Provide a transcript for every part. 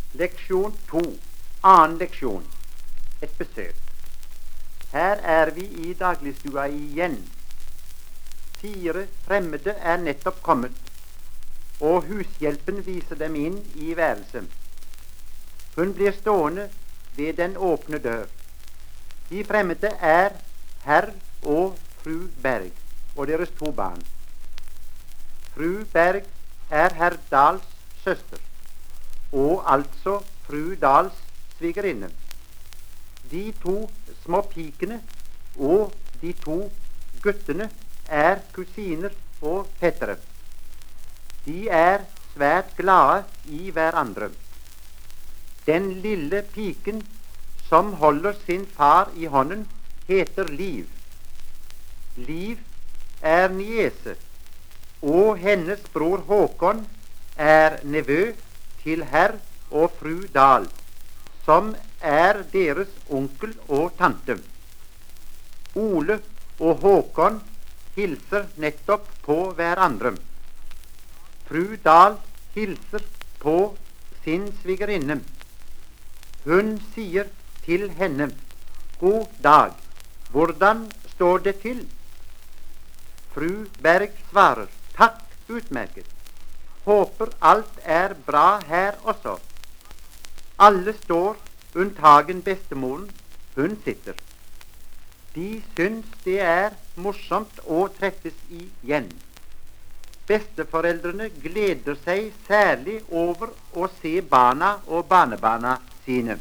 Leksjon 2. Annen leksjon. Et besøk. Her er vi i dagligstua igjen. 4 fremmede er nettopp kommet, og hushjelpen viser dem inn i værelset. Hun blir stående ved den åpne dør. De fremmede er herr og fru Berg og deres 2 barn. Fru Berg er herr Dahls søster, og altså fru Dahls svigerinne. De 2 små pikene og de 2 guttene er kusiner og fettere. De er svært glade i hverandre. Den lille piken som holder sin far i hånden, heter Liv. Liv er niese, og hennes bror Håkon er nevø til herr og fru Dahl, som er deres onkel og tante. Ole og Håkon hilser nettopp på hverandre. Fru Dahl hilser på sin svigerinne. Hun sier til henne: «God dag, hvordan står det til?» Fru Berg svarer: «Takk, utmerket. Håper alt er bra her også.» Alle står, unntagen bestemoren. Hun sitter. De syns det er morsomt å treffes igjen. Besteforeldrene gleder seg særlig over å se barna og barnebarna sine.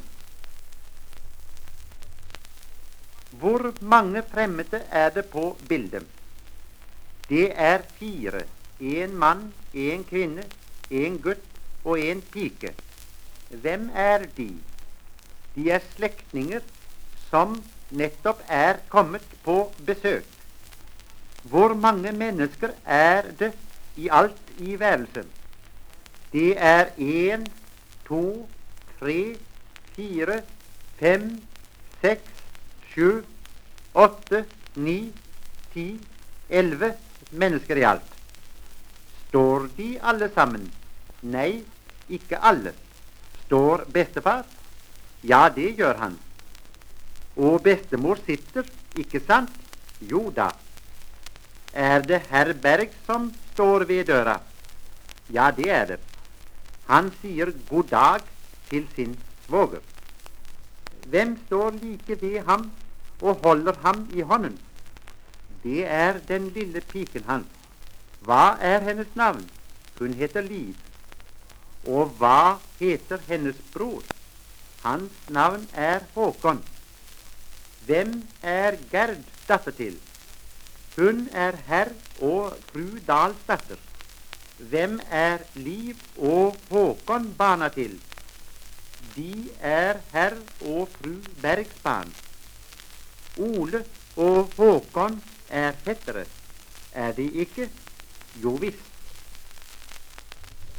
Hvor mange fremmede er det på bildet? Det er 4. 1 mann, 1 kvinne, 1 gutt og 1 pike. Hvem er de? De er slektninger som nettopp er kommet på besøk. Hvor mange mennesker er det i alt i værelset? Det er 1, 2, 3, 4, 5, 6, 7, 8, 9, 10, 11 mennesker i alt. Står de alle sammen? Nei, ikke alle. Står bestefar? Ja, det gjør han. Og bestemor sitter, ikke sant? Jo da. Er det herr Berg som står ved døra? Ja, det er det. Han sier god dag til sin svoger. Hvem står like ved ham og holder ham i hånden? Det er den lille piken hans. Hva er hennes navn? Hun heter Liv. Og hva heter hennes bror? Hans navn er Håkon. Hvem er Gerd datter til? Hun er herr og fru Dahls datter. Hvem er Liv og Håkon barna til? De er herr og fru Bergs barn. Ole og Håkon er fettere. Er de ikke? Jo visst.